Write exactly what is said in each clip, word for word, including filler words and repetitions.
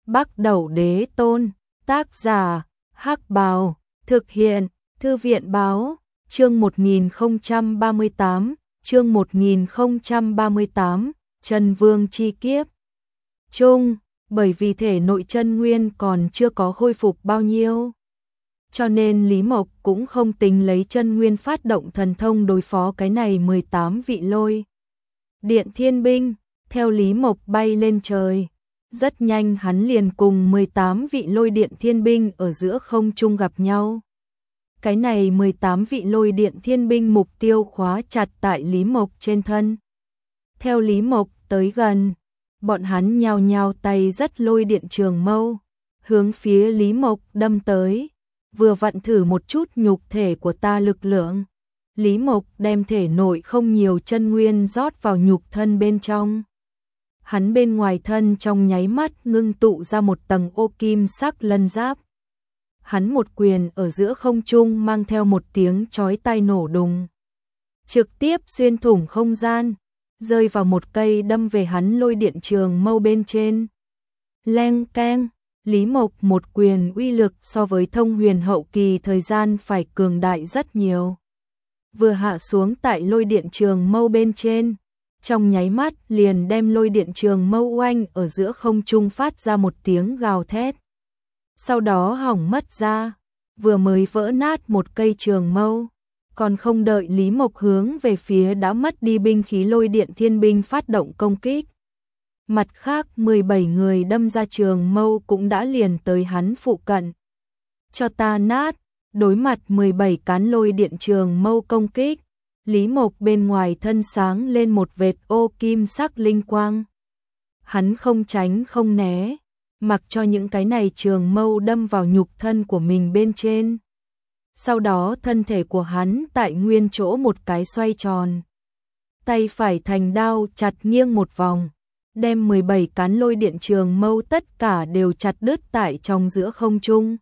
Bắc Đẩu Đế Tôn, tác giả, Hắc Bào, thực hiện, Thư viện Báo, chương một nghìn không trăm ba mươi tám, chương một nghìn không trăm ba mươi tám, Chân Vương chi kiếp. Chung, bởi vì thể nội chân nguyên còn chưa có khôi phục bao nhiêu, cho nên Lý Mộc cũng không tính lấy chân nguyên phát động thần thông đối phó cái này mười tám vị lôi điện thiên binh. Theo Lý Mộc bay lên trời, rất nhanh hắn liền cùng mười tám vị lôi điện thiên binh ở giữa không trung gặp nhau. Cái này mười tám vị lôi điện thiên binh mục tiêu khóa chặt tại Lý Mộc trên thân. Theo Lý Mộc tới gần, bọn hắn nhao nhao tay dắt lôi điện trường mâu, hướng phía Lý Mộc đâm tới, vừa vặn thử một chút nhục thể của ta lực lượng. Lý Mộc đem thể nội không nhiều chân nguyên rót vào nhục thân bên trong. Hắn bên ngoài thân trong nháy mắt ngưng tụ ra một tầng ô kim sắc lân giáp. Hắn một quyền ở giữa không trung mang theo một tiếng chói tai nổ đùng, trực tiếp xuyên thủng không gian, rơi vào một cây đâm về hắn lôi điện trường mâu bên trên. Leng keng, Lý Mộc một quyền uy lực so với thông huyền hậu kỳ thời gian phải cường đại rất nhiều. Vừa hạ xuống tại lôi điện trường mâu bên trên, trong nháy mắt liền đem lôi điện trường mâu oanh ở giữa không trung phát ra một tiếng gào thét. Sau đó hỏng mất ra, vừa mới vỡ nát một cây trường mâu, còn không đợi Lý Mộc hướng về phía đã mất đi binh khí lôi điện thiên binh phát động công kích. Mặt khác mười bảy người đâm ra trường mâu cũng đã liền tới hắn phụ cận. Cho ta nát, đối mặt mười bảy cán lôi điện trường mâu công kích, Lý Mộc bên ngoài thân sáng lên một vệt ô kim sắc linh quang. Hắn không tránh không né, mặc cho những cái này trường mâu đâm vào nhục thân của mình bên trên. Sau đó thân thể của hắn tại nguyên chỗ một cái xoay tròn. Tay phải thành đao chặt nghiêng một vòng, đem mười bảy cán lôi điện trường mâu tất cả đều chặt đứt tại trong giữa không trung.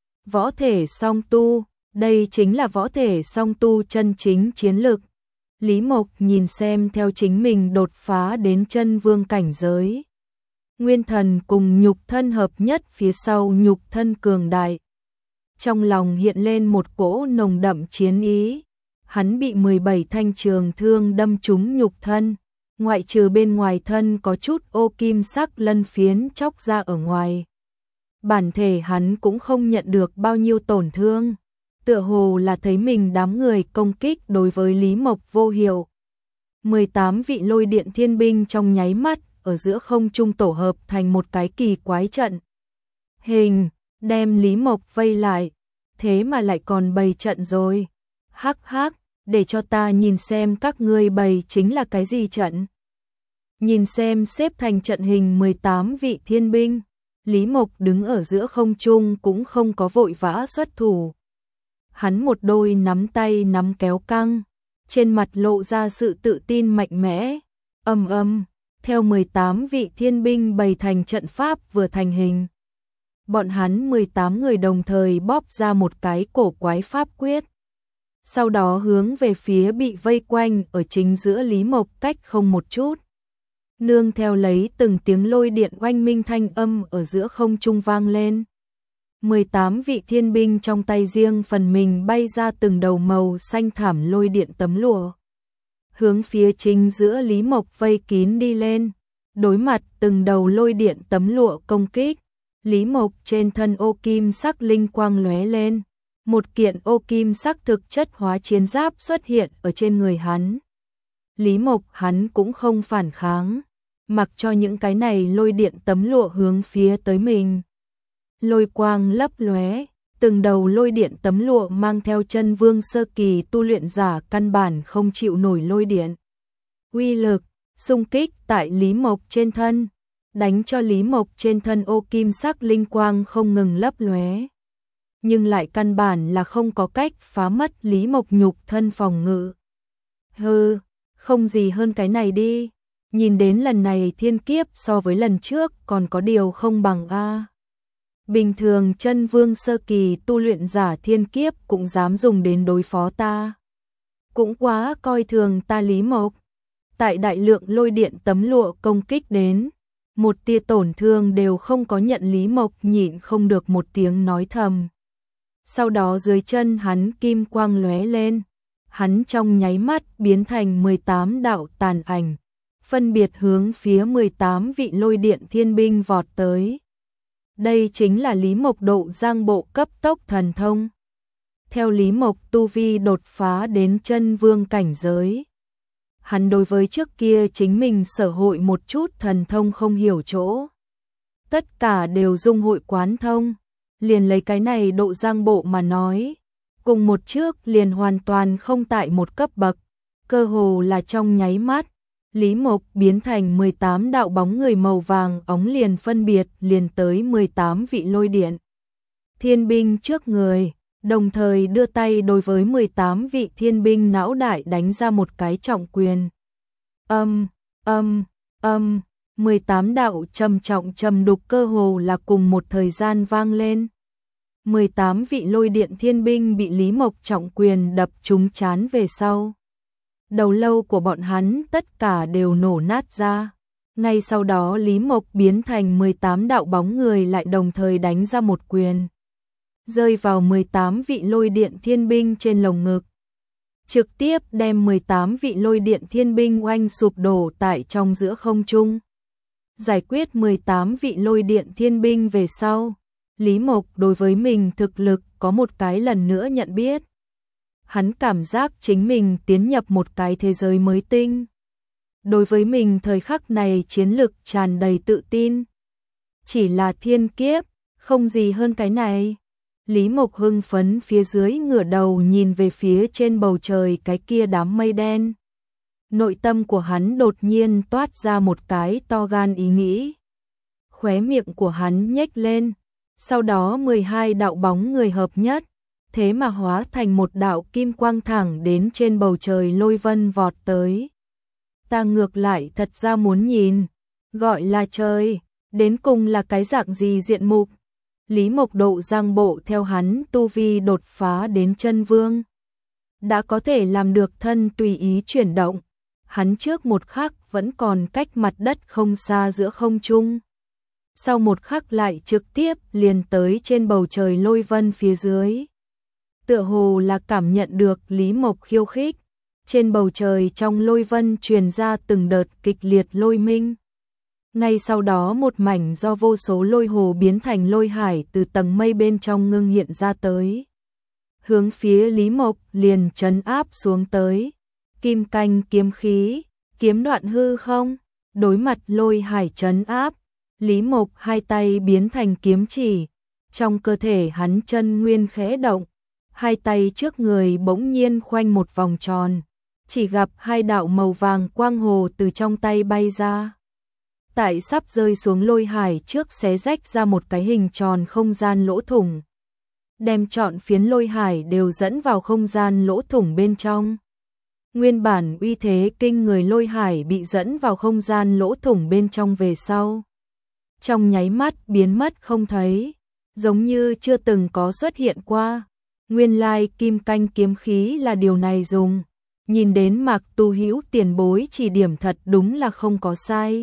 Võ thể song tu, đây chính là võ thể song tu chân chính chiến lực. Lý Mộc nhìn xem theo chính mình đột phá đến chân vương cảnh giới. Nguyên thần cùng nhục thân hợp nhất phía sau nhục thân cường đại. Trong lòng hiện lên một cỗ nồng đậm chiến ý. Hắn bị mười bảy thanh trường thương đâm trúng nhục thân. Ngoại trừ bên ngoài thân có chút ô kim sắc lân phiến chóc ra ở ngoài. Bản thể hắn cũng không nhận được bao nhiêu tổn thương. Tựa hồ là thấy mình đám người công kích đối với Lý Mộc vô hiệu. mười tám vị lôi điện thiên binh trong nháy mắt ở giữa không trung tổ hợp thành một cái kỳ quái trận hình, đem Lý Mộc vây lại. Thế mà lại còn bày trận rồi. Hắc hắc, để cho ta nhìn xem các ngươi bày chính là cái gì trận. Nhìn xem xếp thành trận hình mười tám vị thiên binh, Lý Mộc đứng ở giữa không trung cũng không có vội vã xuất thủ. Hắn một đôi nắm tay nắm kéo căng, trên mặt lộ ra sự tự tin mạnh mẽ. Ầm ầm, theo mười tám vị thiên binh bày thành trận pháp vừa thành hình. Bọn hắn mười tám người đồng thời bóp ra một cái cổ quái pháp quyết. Sau đó hướng về phía bị vây quanh ở chính giữa Lý Mộc cách không một chút. Nương theo lấy từng tiếng lôi điện oanh minh thanh âm ở giữa không trung vang lên. mười tám vị thiên binh trong tay riêng phần mình bay ra từng đầu màu xanh thảm lôi điện tấm lụa. Hướng phía chính giữa Lý Mộc vây kín đi lên. Đối mặt từng đầu lôi điện tấm lụa công kích, Lý Mộc trên thân ô kim sắc linh quang lóe lên. Một kiện ô kim sắc thực chất hóa chiến giáp xuất hiện ở trên người hắn. Lý Mộc hắn cũng không phản kháng, mặc cho những cái này lôi điện tấm lụa hướng phía tới mình. Lôi quang lấp lóe, từng đầu lôi điện tấm lụa mang theo chân vương sơ kỳ tu luyện giả căn bản không chịu nổi lôi điện. Uy lực, xung kích tại Lý Mộc trên thân, đánh cho Lý Mộc trên thân ô kim sắc linh quang không ngừng lấp lóe. Nhưng lại căn bản là không có cách phá mất Lý Mộc nhục thân phòng ngự. Hừ, không gì hơn cái này đi. Nhìn đến lần này thiên kiếp so với lần trước còn có điều không bằng a. Bình thường chân vương sơ kỳ tu luyện giả thiên kiếp cũng dám dùng đến đối phó ta. Cũng quá coi thường ta Lý Mộc. Tại đại lượng lôi điện tấm lụa công kích đến, một tia tổn thương đều không có nhận. Lý Mộc nhịn không được một tiếng nói thầm. Sau đó dưới chân hắn kim quang lóe lên, hắn trong nháy mắt biến thành mười tám đạo tàn ảnh, phân biệt hướng phía mười tám vị lôi điện thiên binh vọt tới. Đây chính là Lý Mộc độ giang bộ cấp tốc thần thông. Theo Lý Mộc tu vi đột phá đến chân vương cảnh giới, hắn đối với trước kia chính mình sở hội một chút thần thông không hiểu chỗ, tất cả đều dung hội quán thông. Liền lấy cái này độ giang bộ mà nói, cùng một trước liền hoàn toàn không tại một cấp bậc, cơ hồ là trong nháy mắt, Lý Mộc biến thành mười tám đạo bóng người màu vàng óng liền phân biệt liền tới mười tám vị lôi điện thiên binh trước người, đồng thời đưa tay đối với mười tám vị thiên binh não đại đánh ra một cái trọng quyền. Âm, âm, âm, mười tám đạo trầm trọng trầm đục cơ hồ là cùng một thời gian vang lên. mười tám vị lôi điện thiên binh bị Lý Mộc trọng quyền đập trúng chán về sau. Đầu lâu của bọn hắn tất cả đều nổ nát ra. Ngay sau đó Lý Mộc biến thành mười tám đạo bóng người lại đồng thời đánh ra một quyền, rơi vào mười tám vị lôi điện thiên binh trên lồng ngực, trực tiếp đem mười tám vị lôi điện thiên binh oanh sụp đổ tại trong giữa không trung. Giải quyết mười tám vị lôi điện thiên binh về sau, Lý Mộc đối với mình thực lực có một cái lần nữa nhận biết. Hắn cảm giác chính mình tiến nhập một cái thế giới mới tinh. Đối với mình thời khắc này chiến lực tràn đầy tự tin. Chỉ là thiên kiếp, không gì hơn cái này. Lý Mộc hưng phấn phía dưới ngửa đầu nhìn về phía trên bầu trời cái kia đám mây đen. Nội tâm của hắn đột nhiên toát ra một cái to gan ý nghĩ. Khóe miệng của hắn nhếch lên, sau đó mười hai đạo bóng người hợp nhất, thế mà hóa thành một đạo kim quang thẳng đến trên bầu trời lôi vân vọt tới. Ta ngược lại thật ra muốn nhìn, gọi là trời, đến cùng là cái dạng gì diện mục. Lý Mộc độ giang bộ theo hắn tu vi đột phá đến chân vương, đã có thể làm được thân tùy ý chuyển động. Hắn trước một khắc vẫn còn cách mặt đất không xa giữa không trung, sau một khắc lại trực tiếp liền tới trên bầu trời lôi vân phía dưới. Tựa hồ là cảm nhận được Lý Mộc khiêu khích, trên bầu trời trong lôi vân truyền ra từng đợt kịch liệt lôi minh. Ngay sau đó một mảnh do vô số lôi hồ biến thành lôi hải từ tầng mây bên trong ngưng hiện ra tới, hướng phía Lý Mộc liền trấn áp xuống tới. Kim canh kiếm khí, kiếm đoạn hư không, đối mặt lôi hải trấn áp, Lý Mộc hai tay biến thành kiếm chỉ, trong cơ thể hắn chân nguyên khẽ động, hai tay trước người bỗng nhiên khoanh một vòng tròn, chỉ gặp hai đạo màu vàng quang hồ từ trong tay bay ra. Tại sắp rơi xuống lôi hải trước xé rách ra một cái hình tròn không gian lỗ thủng, đem trọn phiến lôi hải đều dẫn vào không gian lỗ thủng bên trong. Nguyên bản uy thế kinh người lôi hải bị dẫn vào không gian lỗ thủng bên trong về sau, trong nháy mắt biến mất không thấy, giống như chưa từng có xuất hiện qua. Nguyên lai kim canh kiếm khí là điều này dùng, nhìn đến Mạc Tu Hữu tiền bối chỉ điểm thật đúng là không có sai.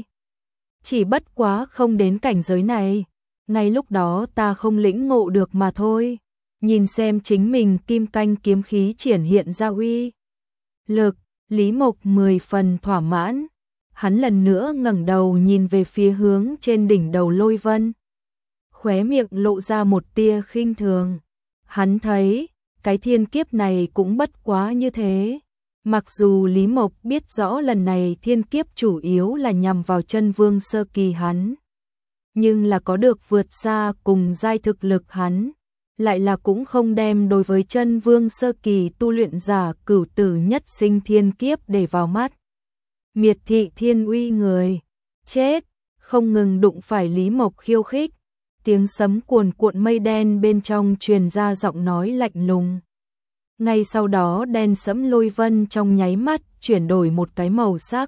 Chỉ bất quá không đến cảnh giới này, ngay lúc đó ta không lĩnh ngộ được mà thôi. Nhìn xem chính mình kim canh kiếm khí triển hiện ra uy lực, Lý Mộc mười phần thỏa mãn. Hắn lần nữa ngẩng đầu nhìn về phía hướng trên đỉnh đầu lôi vân, khóe miệng lộ ra một tia khinh thường. Hắn thấy, cái thiên kiếp này cũng bất quá như thế. Mặc dù Lý Mộc biết rõ lần này thiên kiếp chủ yếu là nhằm vào chân vương sơ kỳ hắn, nhưng là có được vượt xa cùng giai thực lực hắn, lại là cũng không đem đối với chân vương sơ kỳ tu luyện giả cửu tử nhất sinh thiên kiếp để vào mắt. Miệt thị thiên uy người, chết, không ngừng đụng phải Lý Mộc khiêu khích. Tiếng sấm cuồn cuộn mây đen bên trong truyền ra giọng nói lạnh lùng. Ngay sau đó đen sẫm lôi vân trong nháy mắt chuyển đổi một cái màu sắc.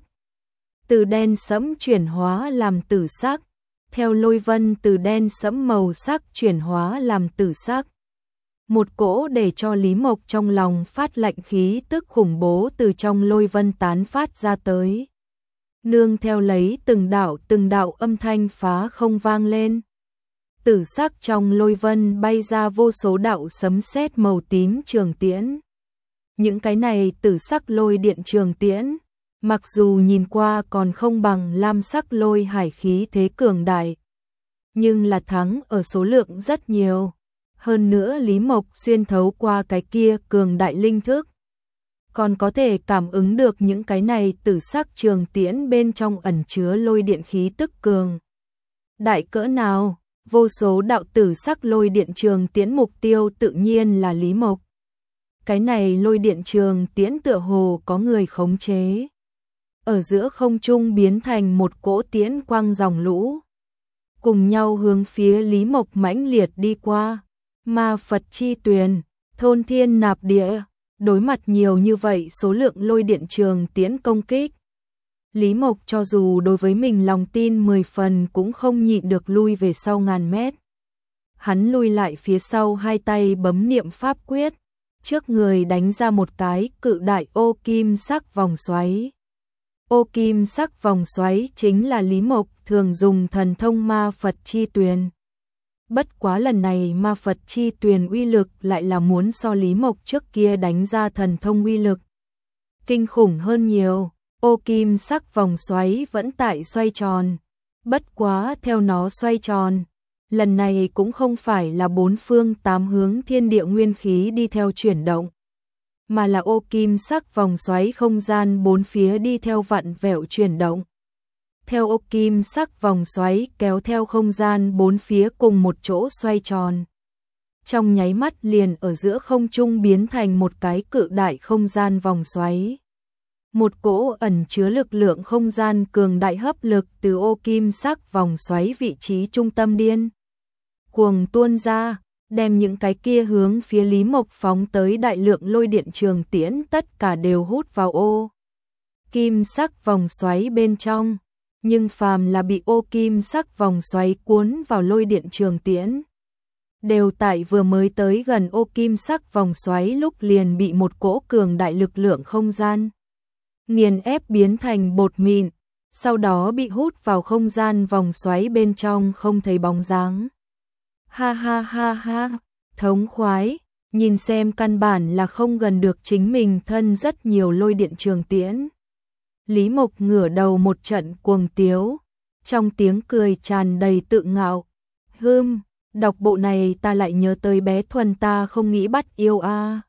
Từ đen sẫm chuyển hóa làm tử sắc, theo lôi vân từ đen sẫm màu sắc chuyển hóa làm tử sắc. Một cỗ để cho Lý Mộc trong lòng phát lạnh khí tức khủng bố từ trong lôi vân tán phát ra tới. nương theo lấy từng đạo từng đạo âm thanh phá không vang lên. Tử sắc trong lôi vân bay ra vô số đạo sấm sét màu tím trường tiễn. Những cái này tử sắc lôi điện trường tiễn, mặc dù nhìn qua còn không bằng lam sắc lôi hải khí thế cường đại, nhưng là thắng ở số lượng rất nhiều. Hơn nữa Lý Mộc xuyên thấu qua cái kia cường đại linh thức, còn có thể cảm ứng được những cái này tử sắc trường tiễn bên trong ẩn chứa lôi điện khí tức cường đại cỡ nào. Vô số đạo tử sắc lôi điện trường tiễn mục tiêu tự nhiên là Lý Mộc. Cái này lôi điện trường tiễn tựa hồ có người khống chế, ở giữa không trung biến thành một cỗ tiễn quang dòng lũ, cùng nhau hướng phía Lý Mộc mãnh liệt đi qua. Ma Phật chi tuyền, thôn thiên nạp địa, đối mặt nhiều như vậy số lượng lôi điện trường tiễn công kích, Lý Mộc cho dù đối với mình lòng tin mười phần cũng không nhịn được lui về sau ngàn mét. Hắn lui lại phía sau, hai tay bấm niệm pháp quyết, trước người đánh ra một cái cự đại ô kim sắc vòng xoáy. Ô kim sắc vòng xoáy chính là Lý Mộc thường dùng thần thông ma Phật chi tuyền. Bất quá lần này ma Phật chi tuyền uy lực lại là muốn so Lý Mộc trước kia đánh ra thần thông uy lực kinh khủng hơn nhiều. Ô kim sắc vòng xoáy vẫn tại xoay tròn, bất quá theo nó xoay tròn, lần này cũng không phải là bốn phương tám hướng thiên địa nguyên khí đi theo chuyển động, mà là ô kim sắc vòng xoáy không gian bốn phía đi theo vặn vẹo chuyển động. Theo ô kim sắc vòng xoáy kéo theo không gian bốn phía cùng một chỗ xoay tròn. Trong nháy mắt liền ở giữa không trung biến thành một cái cự đại không gian vòng xoáy. Một cỗ ẩn chứa lực lượng không gian cường đại hấp lực từ ô kim sắc vòng xoáy vị trí trung tâm điên cuồng tuôn ra, đem những cái kia hướng phía Lý Mộc phóng tới đại lượng lôi điện trường tiễn tất cả đều hút vào ô kim sắc vòng xoáy bên trong. Nhưng phàm là bị ô kim sắc vòng xoáy cuốn vào lôi điện trường tiễn, đều tại vừa mới tới gần ô kim sắc vòng xoáy lúc liền bị một cỗ cường đại lực lượng không gian nghiền ép biến thành bột mịn, sau đó bị hút vào không gian vòng xoáy bên trong không thấy bóng dáng. Ha ha ha ha, thống khoái, nhìn xem căn bản là không gần được chính mình thân rất nhiều lôi điện trường tiễn. Lý Mộc ngửa đầu một trận cuồng tiếu, trong tiếng cười tràn đầy tự ngạo. Hưm, đọc bộ này ta lại nhớ tới bé Thuần ta không nghĩ bắt yêu a. À.